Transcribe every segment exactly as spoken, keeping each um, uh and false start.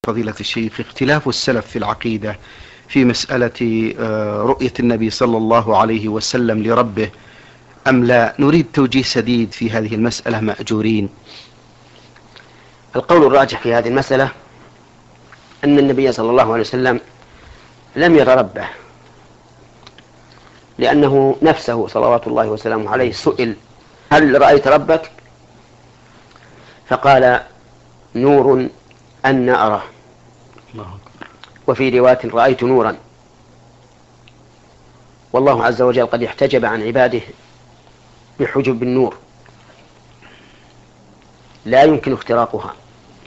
فضيلة الشيخ، اختلاف السلف في العقيدة في مسألة رؤية النبي صلى الله عليه وسلم لربه أم لا؟ نريد توجيه سديد في هذه المسألة مأجورين. القول الراجح في هذه المسألة أن النبي صلى الله عليه وسلم لم ير ربه، لأنه نفسه صلوات الله وسلامه عليه سئل: هل رأيت ربك؟ فقال: نور أن أراه. وفي رواية: رأيت نورا. والله عز وجل قد احتجب عن عباده بحجب النور لا يمكن اختراقها،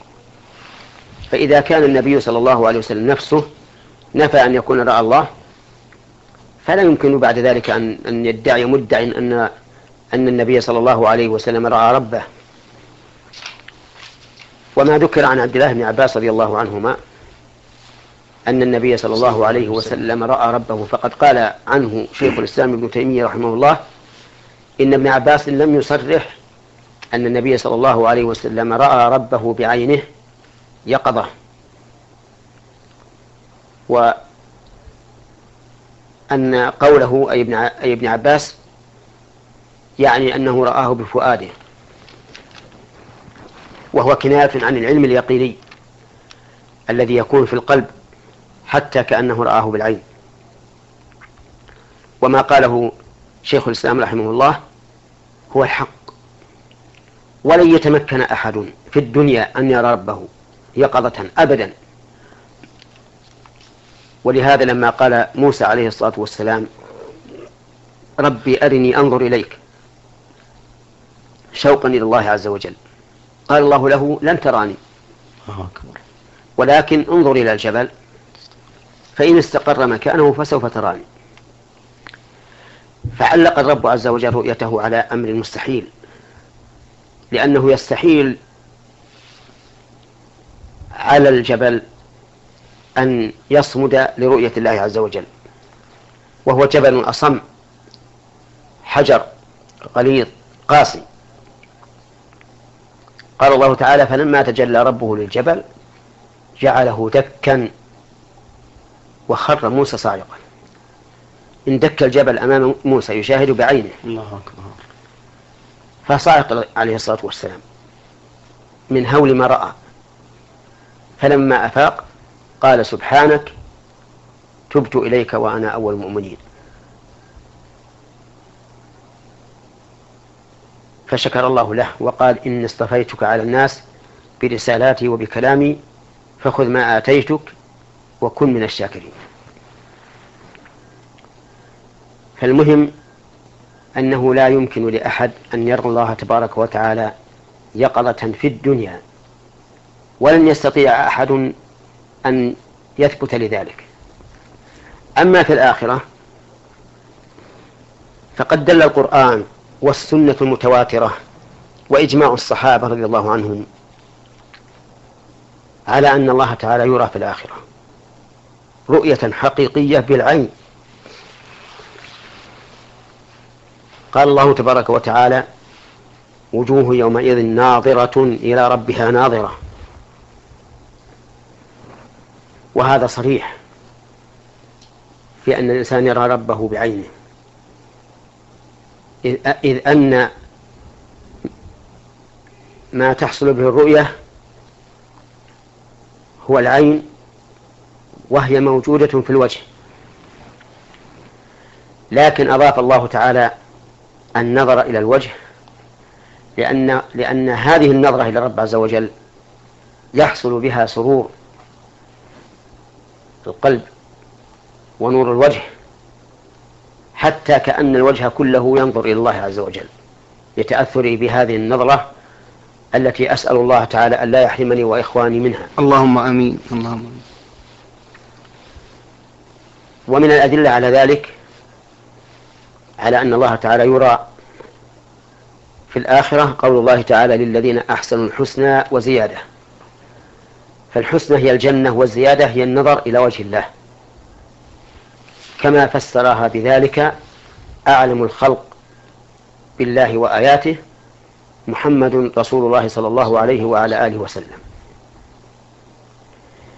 فإذا كان النبي صلى الله عليه وسلم نفسه نفى أن يكون رأى الله، فلا يمكن بعد ذلك أن أن يدعي مدع أن أن النبي صلى الله عليه وسلم رأى ربه. وما ذكر عن عبد الله بن عباس رضي الله عنهما أن النبي صلى الله عليه وسلم رأى ربه، فقد قال عنه شيخ الإسلام ابن تيمية رحمه الله: إن ابن عباس لم يصرح أن النبي صلى الله عليه وسلم رأى ربه بعينه يقظة، وأن قوله أي ابن عباس يعني أنه رآه بفؤاده، وهو كناية عن العلم اليقيني الذي يكون في القلب حتى كأنه رآه بالعين. وما قاله شيخ الإسلام رحمه الله هو الحق، ولن يتمكن أحد في الدنيا أن يرى ربه يقظة أبدا. ولهذا لما قال موسى عليه الصلاة والسلام: ربي أرني أنظر إليك، شوقا إلى الله عز وجل، قال الله له: لن تراني، ولكن انظر إلى الجبل فإن استقر مكانه فسوف تراني. فعلق الرب عز وجل رؤيته على أمر مستحيل، لأنه يستحيل على الجبل أن يصمد لرؤية الله عز وجل، وهو جبل أصم حجر غليظ قاسي. قال الله تعالى: فلما تجلى ربه للجبل جعله دكا وخر موسى صاعقا. اندك الجبل أمام موسى يشاهد بعينه، الله أكبر، فصاعق عليه الصلاة والسلام من هول ما رأى. فلما أفاق قال: سبحانك تبت إليك وأنا أول المؤمنين. فشكر الله له وقال: إني اصطفيتك على الناس برسالاتي وبكلامي فخذ ما آتيتك وكن من الشاكرين. فالمهم أنه لا يمكن لأحد أن يرى الله تبارك وتعالى يقظة في الدنيا، ولن يستطيع أحد أن يثبت لذلك. أما في الآخرة فقد دل القرآن والسنة المتواترة وإجماع الصحابة رضي الله عنهم على أن الله تعالى يرى في الآخرة رؤية حقيقية بالعين. قال الله تبارك وتعالى: وجوه يومئذ ناظرة إلى ربها ناظرة. وهذا صريح في أن الإنسان يرى ربه بعينه، إذ أن ما تحصل به الرؤية هو العين، وهي موجودة في الوجه، لكن أضاف الله تعالى النظر إلى الوجه لأن, لأن هذه النظرة إلى الرب عز وجل يحصل بها سرور القلب ونور الوجه، حتى كأن الوجه كله ينظر إلى الله عز وجل يتأثر بهذه النظرة التي أسأل الله تعالى أن لا يحرمني وإخواني منها. اللهم آمين. اللهم آمين. ومن الأدلة على ذلك على أن الله تعالى يرى في الآخرة قول الله تعالى: للذين أحسنوا الحسنى وزيادة. فالحسنى هي الجنة، والزيادة هي النظر إلى وجه الله، كما فسرها بذلك أعلم الخلق بالله وآياته محمد رسول الله صلى الله عليه وعلى آله وسلم.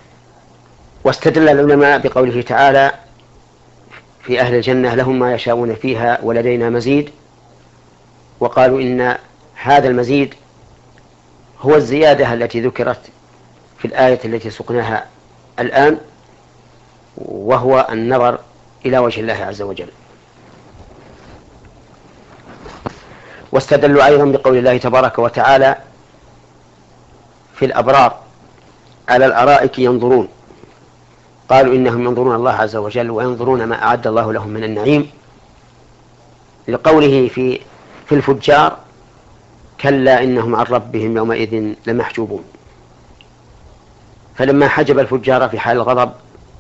واستدل العلماء بقوله تعالى في أهل الجنة لهم ما يشاءون فيها ولدينا مزيد، وقالوا إن هذا المزيد هو الزيادة التي ذكرت في الآية التي سقناها الآن، وهو النظر إلى وجه الله عز وجل. واستدلوا أيضا بقول الله تبارك وتعالى في الأبرار على الأرائك ينظرون، قالوا إنهم ينظرون الله عز وجل وينظرون ما أعد الله لهم من النعيم، لقوله في في الفجار كلا إنهم عن ربهم يومئذ لمحجوبون. فلما حجب الفجار في حال الغضب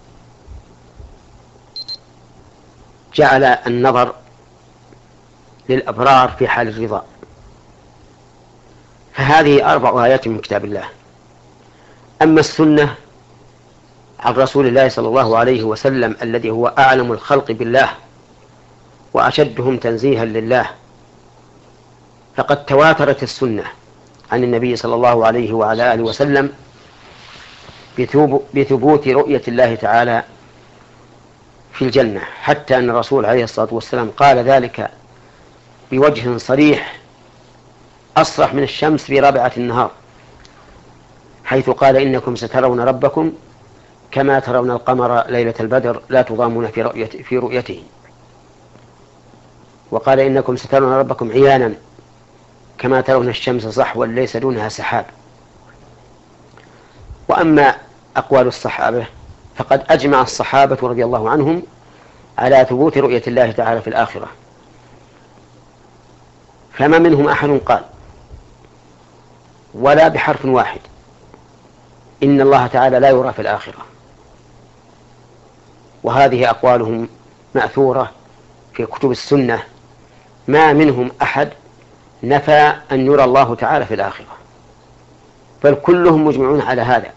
جعل النظر للأبرار في حال الرضا. فهذه أربع آيات من كتاب الله. أما السنة عن رسول الله صلى الله عليه وسلم الذي هو أعلم الخلق بالله وأشدهم تنزيها لله، فقد تواترت السنة عن النبي صلى الله عليه وعلى آله وسلم بثبوت رؤية الله تعالى في الجنة، حتى أن الرسول عليه الصلاة والسلام قال ذلك بوجه صريح أصرح من الشمس في رابعة النهار، حيث قال إنكم سترون ربكم كما ترون القمر ليلة البدر لا تضامون في رؤيته, في رؤيته. وقال إنكم سترون ربكم عيانا كما ترون الشمس صحوا ليس دونها سحاب. وأما أقوال الصحابة فقد أجمع الصحابة رضي الله عنهم على ثبوت رؤية الله تعالى في الآخرة، فما منهم أحد قال ولا بحرف واحد إن الله تعالى لا يرى في الآخرة. وهذه أقوالهم مأثورة في كتب السنة، ما منهم أحد نفى أن يرى الله تعالى في الآخرة، بل كلهم مجمعون على هذا،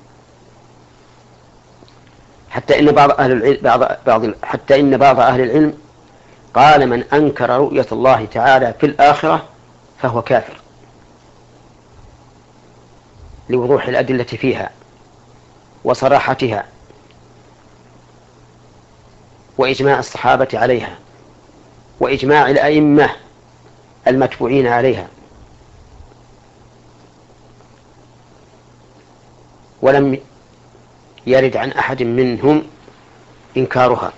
حتى إن بعض أهل العلم بعض بعض حتى إن بعض أهل العلم قال من أنكر رؤية الله تعالى في الآخرة فهو كافر، لوضوح الأدلة فيها وصراحتها وإجماع الصحابة عليها وإجماع الأئمة المتبوعين عليها. ولم يرد عن أحد منهم إنكارها.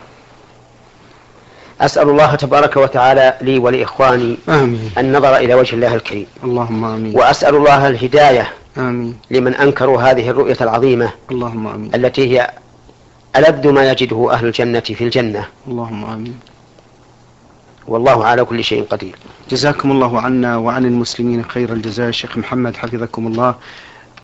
أسأل الله تبارك وتعالى لي ولإخواني آمين. النظر إلى وجه الله الكريم، اللهم آمين. وأسأل الله الهداية آمين. لمن أنكروا هذه الرؤية العظيمة، اللهم آمين. التي هي ألذ ما يجده أهل الجنة في الجنة. اللهم آمين. والله على كل شيء قدير. جزاكم الله عنا وعن المسلمين خير الجزاء. شيخ محمد حفظكم الله،